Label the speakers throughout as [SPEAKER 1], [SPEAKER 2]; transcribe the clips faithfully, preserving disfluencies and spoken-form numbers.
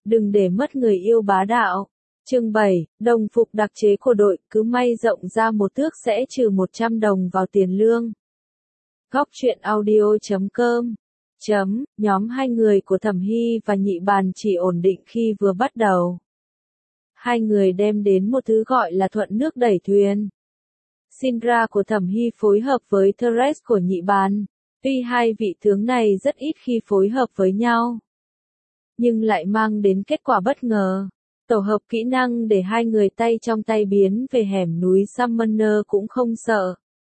[SPEAKER 1] đừng để mất người yêu bá đạo. Chương bảy, đồng phục đặc chế của đội, cứ may rộng ra một thước sẽ trừ một trăm đồng vào tiền lương. Góc truyện audio chấm com chấm, nhóm hai người của Thẩm Hy và Nhị Bàn chỉ ổn định khi vừa bắt đầu. Hai người đem đến một thứ gọi là thuận nước đẩy thuyền. Syndra của Thẩm Hy phối hợp với Thresh của Nhị Bàn. Tuy hai vị tướng này rất ít khi phối hợp với nhau, nhưng lại mang đến kết quả bất ngờ. Tổ hợp kỹ năng để hai người tay trong tay biến về hẻm núi Summoner cũng không sợ.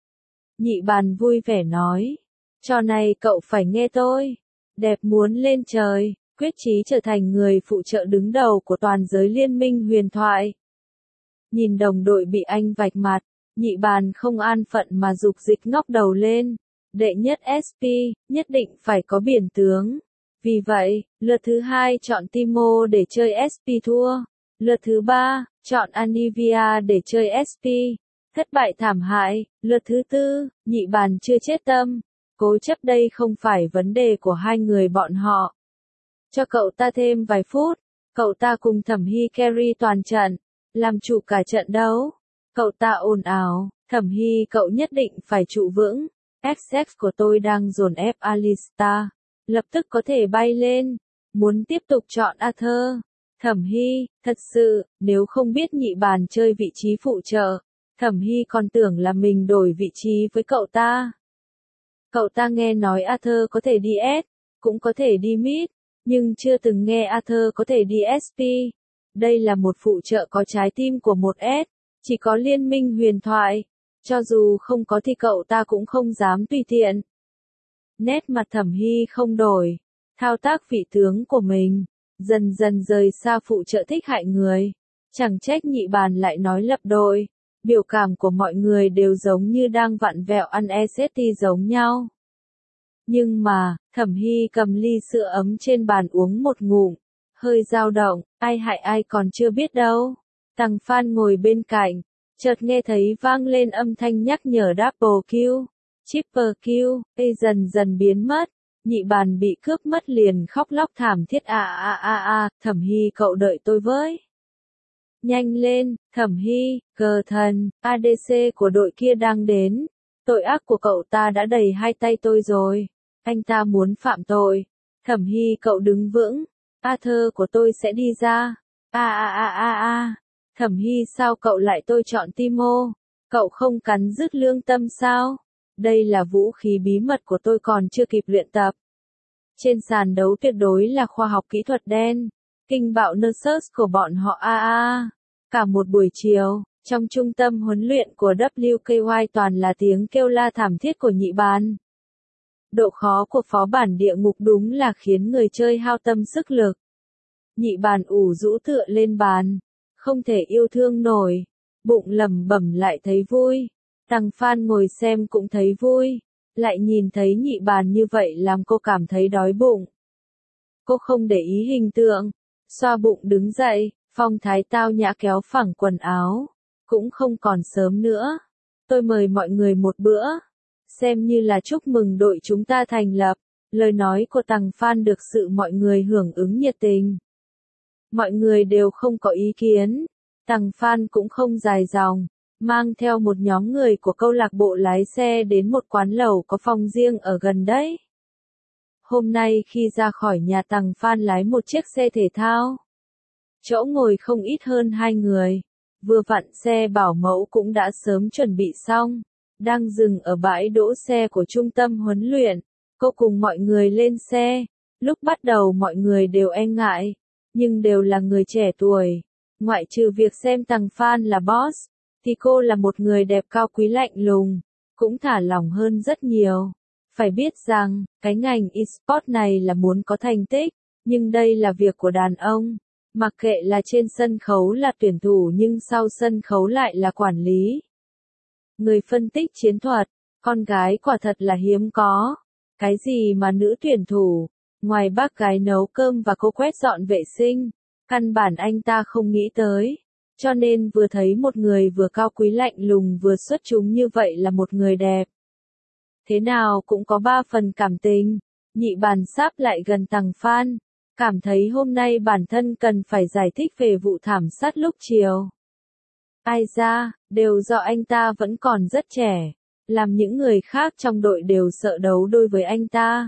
[SPEAKER 1] Nhị Bàn vui vẻ nói, trò này cậu phải nghe tôi. Đẹp muốn lên trời, quyết chí trở thành người phụ trợ đứng đầu của toàn giới liên minh huyền thoại. Nhìn đồng đội bị anh vạch mặt, Nhị Bàn không an phận mà dục dịch ngóc đầu lên. Đệ nhất ét pê, nhất định phải có biển tướng. Vì vậy, lượt thứ hai chọn Timo để chơi ét pê thua. Lượt thứ ba, chọn Anivia để chơi ét pê. Thất bại thảm hại. Lượt thứ tư, Nhị Bàn chưa chết tâm. Cố chấp đây không phải vấn đề của hai người bọn họ. Cho cậu ta thêm vài phút. Cậu ta cùng Thẩm Hy carry toàn trận. Làm chủ cả trận đấu. Cậu ta ồn ào. Thẩm Hy cậu nhất định phải trụ vững. ích ích của tôi đang dồn ép Alistar. Lập tức có thể bay lên. Muốn tiếp tục chọn Arthur. Thẩm Hy, thật sự, nếu không biết Nhị Bàn chơi vị trí phụ trợ, Thẩm Hy còn tưởng là mình đổi vị trí với cậu ta. Cậu ta nghe nói Arthur có thể đi S, cũng có thể đi mid, nhưng chưa từng nghe Arthur có thể đi ét pê. Đây là một phụ trợ có trái tim của một S, chỉ có liên minh huyền thoại. Cho dù không có thì cậu ta cũng không dám tùy tiện. Nét mặt Thẩm Hy không đổi, thao tác vị tướng của mình, dần dần rời xa phụ trợ thích hại người. Chẳng trách Nhị Bàn lại nói lập đội, biểu cảm của mọi người đều giống như đang vặn vẹo ăn e xê tê giống nhau. Nhưng mà, Thẩm Hy cầm ly sữa ấm trên bàn uống một ngụm, hơi dao động, ai hại ai còn chưa biết đâu. Tằng Phan ngồi bên cạnh, chợt nghe thấy vang lên âm thanh nhắc nhở double kill, triple kill, đây dần dần biến mất. Nhị Bàn bị cướp mất liền khóc lóc thảm thiết a a a a, Thẩm Hy cậu đợi tôi với. Nhanh lên, Thẩm Hy, cờ thần, a đê xê của đội kia đang đến. Tội ác của cậu ta đã đầy hai tay tôi rồi. Anh ta muốn phạm tội. Thẩm Hy cậu đứng vững. Arthur của tôi sẽ đi ra. A a a a a. Thẩm Hy sao cậu lại tôi chọn Timo? Cậu không cắn rứt lương tâm sao? Đây là vũ khí bí mật của tôi còn chưa kịp luyện tập. Trên sàn đấu tuyệt đối là khoa học kỹ thuật đen. Kinh bạo Nessus của bọn họ a a. Cả một buổi chiều, trong trung tâm huấn luyện của vê kê i toàn là tiếng kêu la thảm thiết của Nhị Bàn. Độ khó của phó bản địa ngục đúng là khiến người chơi hao tâm sức lực. Nhị Bàn ủ rũ tựa lên bàn, không thể yêu thương nổi, bụng lẩm bẩm lại thấy vui. Tằng Phan ngồi xem cũng thấy vui, lại nhìn thấy Nhị Bàn như vậy làm cô cảm thấy đói bụng. Cô không để ý hình tượng, xoa bụng đứng dậy, phong thái tao nhã kéo phẳng quần áo, cũng không còn sớm nữa. Tôi mời mọi người một bữa, xem như là chúc mừng đội chúng ta thành lập. Lời nói của Tằng Phan được sự mọi người hưởng ứng nhiệt tình. Mọi người đều không có ý kiến, Tằng Phan cũng không dài dòng, mang theo một nhóm người của câu lạc bộ lái xe đến một quán lẩu có phòng riêng ở gần đấy. Hôm nay khi ra khỏi nhà Tằng Phan lái một chiếc xe thể thao. Chỗ ngồi không ít hơn hai người. Vừa vặn xe bảo mẫu cũng đã sớm chuẩn bị xong. Đang dừng ở bãi đỗ xe của trung tâm huấn luyện. Cô cùng mọi người lên xe. Lúc bắt đầu mọi người đều e ngại. Nhưng đều là người trẻ tuổi. Ngoại trừ việc xem Tằng Phan là boss, thì cô là một người đẹp cao quý lạnh lùng. Cũng thả lỏng hơn rất nhiều. Phải biết rằng, cái ngành e-sport này là muốn có thành tích. Nhưng đây là việc của đàn ông. Mặc kệ là trên sân khấu là tuyển thủ nhưng sau sân khấu lại là quản lý. Người phân tích chiến thuật, con gái quả thật là hiếm có. Cái gì mà nữ tuyển thủ, ngoài bác gái nấu cơm và cô quét dọn vệ sinh, căn bản anh ta không nghĩ tới. Cho nên vừa thấy một người vừa cao quý lạnh lùng vừa xuất chúng như vậy là một người đẹp. Thế nào cũng có ba phần cảm tình. Nhị Bàn sáp lại gần Tằng Phan. cảm thấy hôm nay bản thân cần phải giải thích về vụ thảm sát lúc chiều. Ai ra, đều do anh ta vẫn còn rất trẻ, làm những người khác trong đội đều sợ đấu đôi với anh ta.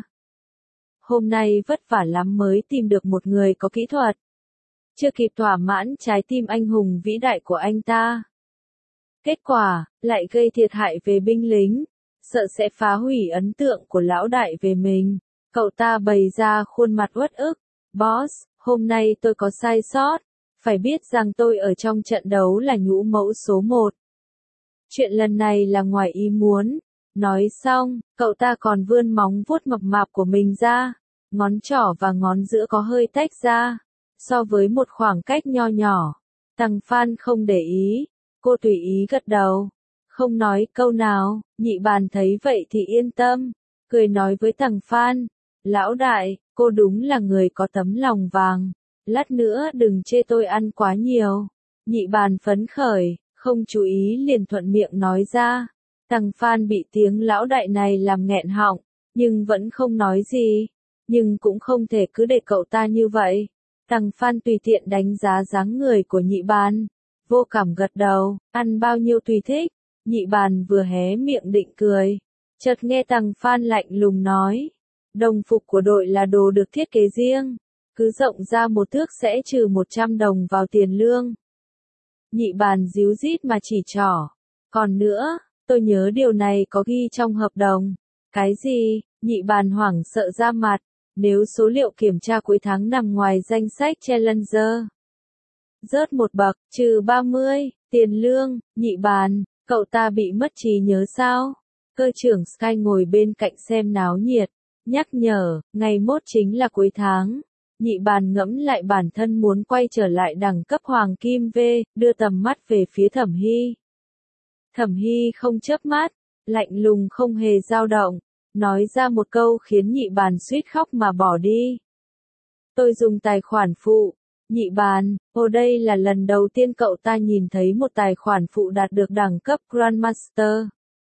[SPEAKER 1] Hôm nay vất vả lắm mới tìm được một người có kỹ thuật. Chưa kịp thỏa mãn trái tim anh hùng vĩ đại của anh ta. Kết quả, lại gây thiệt hại về binh lính, sợ sẽ phá hủy ấn tượng của lão đại về mình. Cậu ta bày ra khuôn mặt uất ức. Boss, hôm nay tôi có sai sót. Phải biết rằng tôi ở trong trận đấu là nhũ mẫu số một. Chuyện lần này là ngoài ý muốn. Nói xong, cậu ta còn vươn móng vuốt mập mạp của mình ra. Ngón trỏ và ngón giữa có hơi tách ra. So với một khoảng cách nho nhỏ. Tằng Phan không để ý. Cô tùy ý gật đầu. Không nói câu nào. Nhị bàn thấy vậy thì yên tâm. Cười nói với Tằng Phan. Lão đại, cô đúng là người có tấm lòng vàng. Lát nữa đừng chê tôi ăn quá nhiều. Nhị bàn phấn khởi, không chú ý liền thuận miệng nói ra. Tằng Phan bị tiếng lão đại này làm nghẹn họng, nhưng vẫn không nói gì. Nhưng cũng không thể cứ để cậu ta như vậy. Tằng Phan tùy tiện đánh giá dáng người của nhị bàn. Vô cảm gật đầu, ăn bao nhiêu tùy thích. Nhị bàn vừa hé miệng định cười. Chợt nghe Tằng Phan lạnh lùng nói. Đồng phục của đội là đồ được thiết kế riêng. Cứ rộng ra một thước sẽ trừ một trăm đồng vào tiền lương. Nhị bàn díu dít mà chỉ trỏ. Còn nữa, tôi nhớ điều này có ghi trong hợp đồng. Cái gì? Nhị bàn hoảng sợ ra mặt. Nếu số liệu kiểm tra cuối tháng nằm ngoài danh sách Challenger. Rớt một bậc, trừ ba mươi, tiền lương, nhị bàn, cậu ta bị mất trí nhớ sao? Cơ trưởng Sky ngồi bên cạnh xem náo nhiệt. Nhắc nhở, ngày mốt chính là cuối tháng. Nhị bàn ngẫm lại bản thân muốn quay trở lại đẳng cấp hoàng kim V, đưa tầm mắt về phía Thẩm Hy. Thẩm Hy không chớp mắt, lạnh lùng không hề dao động, nói ra một câu khiến nhị bàn suýt khóc mà bỏ đi. Tôi dùng tài khoản phụ. Nhị bàn, ô đây là lần đầu tiên cậu ta nhìn thấy một tài khoản phụ đạt được đẳng cấp Grandmaster.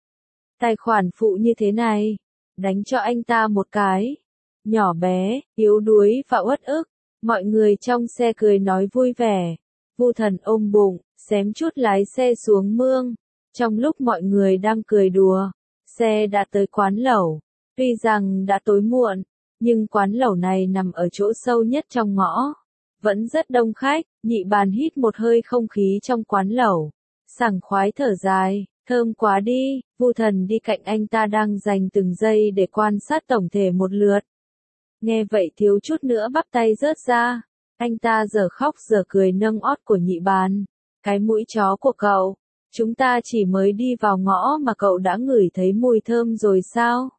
[SPEAKER 1] Tài khoản phụ như thế này, đánh cho anh ta một cái. Nhỏ bé, yếu đuối và uất ức. Mọi người trong xe cười nói vui vẻ. Vu Thần ôm bụng, xém chút lái xe xuống mương. Trong lúc mọi người đang cười đùa, xe đã tới quán lẩu. Tuy rằng đã tối muộn, nhưng quán lẩu này nằm ở chỗ sâu nhất trong ngõ. Vẫn rất đông khách, nhị bàn hít một hơi không khí trong quán lẩu. Sảng khoái thở dài, thơm quá đi. Vu Thần đi cạnh anh ta đang dành từng giây để quan sát tổng thể một lượt. Nghe vậy thiếu chút nữa bắp tay rớt ra. Anh ta giờ khóc giờ cười nâng ót của nhị bàn. Cái mũi chó của cậu. Chúng ta chỉ mới đi vào ngõ mà cậu đã ngửi thấy mùi thơm rồi sao?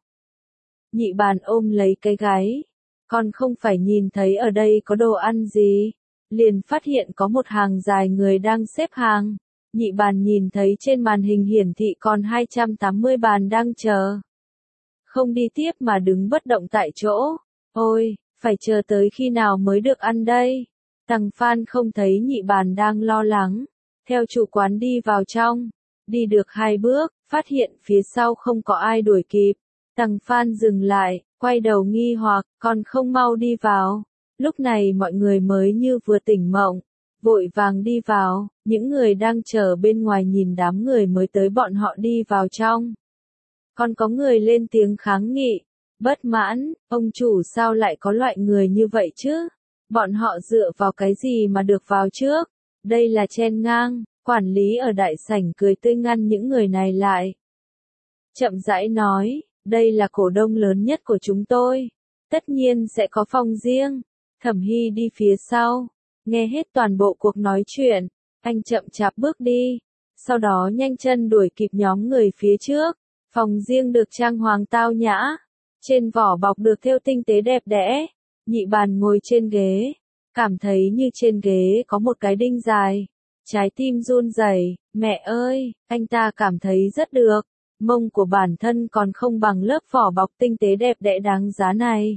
[SPEAKER 1] Nhị bàn ôm lấy cái gáy. Còn không phải nhìn thấy ở đây có đồ ăn gì. Liền phát hiện có một hàng dài người đang xếp hàng. Nhị bàn nhìn thấy trên màn hình hiển thị còn hai trăm tám mươi bàn đang chờ. Không đi tiếp mà đứng bất động tại chỗ. Ôi, phải chờ tới khi nào mới được ăn đây? Tằng Phan không thấy nhị bàn đang lo lắng. Theo chủ quán đi vào trong. Đi được hai bước, phát hiện phía sau không có ai đuổi kịp. Tằng Phan dừng lại, quay đầu nghi hoặc, còn không mau đi vào. Lúc này mọi người mới như vừa tỉnh mộng. Vội vàng đi vào, những người đang chờ bên ngoài nhìn đám người mới tới bọn họ đi vào trong. Còn có người lên tiếng kháng nghị. Bất mãn, ông chủ sao lại có loại người như vậy chứ? Bọn họ dựa vào cái gì mà được vào trước? Đây là chen ngang, quản lý ở đại sảnh cười tươi ngăn những người này lại. Chậm rãi nói, đây là cổ đông lớn nhất của chúng tôi. Tất nhiên sẽ có phòng riêng. Thẩm Hy đi phía sau, nghe hết toàn bộ cuộc nói chuyện. Anh chậm chạp bước đi, sau đó nhanh chân đuổi kịp nhóm người phía trước. Phòng riêng được trang hoàng tao nhã. Trên vỏ bọc được thêu tinh tế đẹp đẽ. Nhị bàn ngồi trên ghế. Cảm thấy như trên ghế có một cái đinh dài. Trái tim run rẩy. Mẹ ơi, anh ta cảm thấy rất được. Mông của bản thân còn không bằng lớp vỏ bọc tinh tế đẹp đẽ đáng giá này.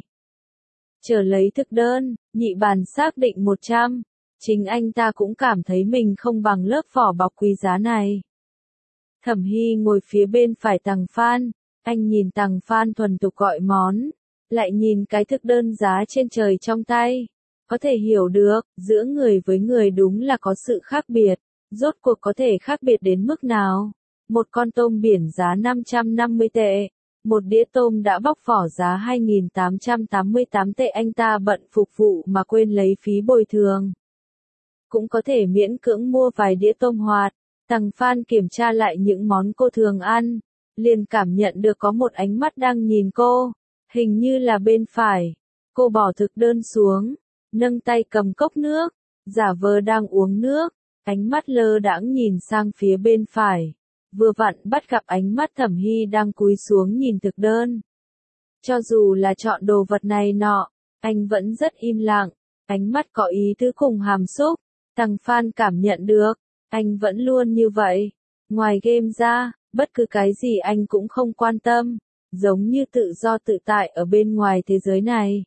[SPEAKER 1] Chờ lấy thực đơn, nhị bàn xác định một trăm. Chính anh ta cũng cảm thấy mình không bằng lớp vỏ bọc quý giá này. Thẩm Hy ngồi phía bên phải Tằng Phan. Anh nhìn Tằng Phan thuần thục gọi món. Lại nhìn cái thực đơn giá trên trời trong tay. Có thể hiểu được, giữa người với người đúng là có sự khác biệt. Rốt cuộc có thể khác biệt đến mức nào? Một con tôm biển giá năm trăm năm mươi tệ. Một đĩa tôm đã bóc vỏ giá hai nghìn tám trăm tám mươi tám tệ, anh ta bận phục vụ mà quên lấy phí bồi thường. Cũng có thể miễn cưỡng mua vài đĩa tôm hoạt. Tằng Phan kiểm tra lại những món cô thường ăn, liền cảm nhận được có một ánh mắt đang nhìn cô, hình như là bên phải. Cô bỏ thực đơn xuống, nâng tay cầm cốc nước, giả vờ đang uống nước, ánh mắt lơ đãng nhìn sang phía bên phải. Vừa vặn bắt gặp ánh mắt Thẩm Hy đang cúi xuống nhìn thực đơn. Cho dù là chọn đồ vật này nọ, anh vẫn rất im lặng, ánh mắt có ý tứ cùng hàm xúc. Tằng Phan cảm nhận được, anh vẫn luôn như vậy. Ngoài game ra, bất cứ cái gì anh cũng không quan tâm, giống như tự do tự tại ở bên ngoài thế giới này.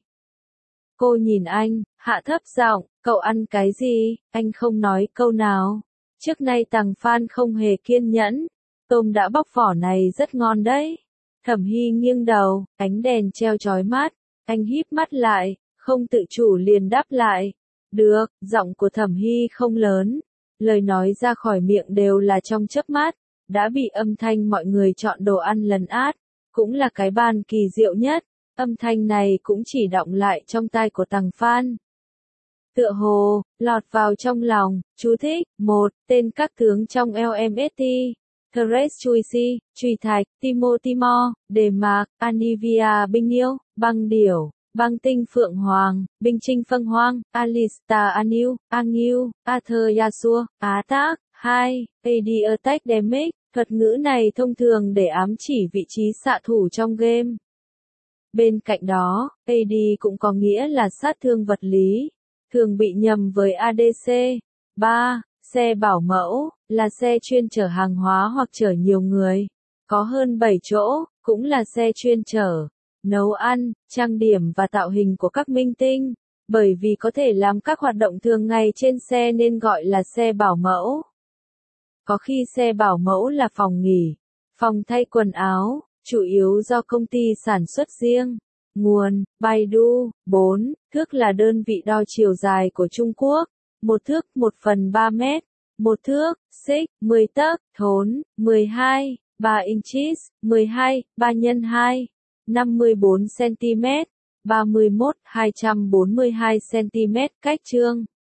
[SPEAKER 1] Cô nhìn anh, hạ thấp giọng, cậu ăn cái gì? Anh không nói câu nào. Trước nay Tằng Phan không hề kiên nhẫn. Tôm đã bóc vỏ này rất ngon đấy. Thẩm Hy nghiêng đầu, ánh đèn treo chói mắt. Anh híp mắt lại, không tự chủ liền đáp lại. Được, giọng của Thẩm Hy không lớn. Lời nói ra khỏi miệng đều là trong chớp mắt. Đã bị âm thanh mọi người chọn đồ ăn lấn át. Cũng là cái ban kỳ diệu nhất. Âm thanh này cũng chỉ đọng lại trong tai của Tằng Phan. Tựa hồ, lọt vào trong lòng, chú thích, một, tên các tướng trong L M S T. Thresh Chuisi, Truy Thạch, Timo Timo, Đề Mạc, Anivia Binh Yêu, Băng Điểu, Băng Tinh Phượng Hoàng, Binh Trinh Phân Hoang, Alista Aniu, Angiu, Arthur Yasua, Á Tác, hai, a đê Attack Damage. Thuật ngữ này thông thường để ám chỉ vị trí xạ thủ trong game. Bên cạnh đó, a đê cũng có nghĩa là sát thương vật lý, thường bị nhầm với A D C. ba. Xe bảo mẫu, là xe chuyên chở hàng hóa hoặc chở nhiều người. Có hơn bảy chỗ, cũng là xe chuyên chở, nấu ăn, trang điểm và tạo hình của các minh tinh. Bởi vì có thể làm các hoạt động thường ngày trên xe nên gọi là xe bảo mẫu. Có khi xe bảo mẫu là phòng nghỉ, phòng thay quần áo, chủ yếu do công ty sản xuất riêng. Nguồn, Baidu. bốn. Thước là đơn vị đo chiều dài của Trung Quốc. Một thước, một phần ba mét. Một thước, xích, mười tấc. Thốn, mười hai. ba inches, mười hai. ba nhân hai. năm mươi bốn xăng-ti-mét. ba mươi mốt, hai trăm bốn mươi hai xăng-ti-mét. Cách chương.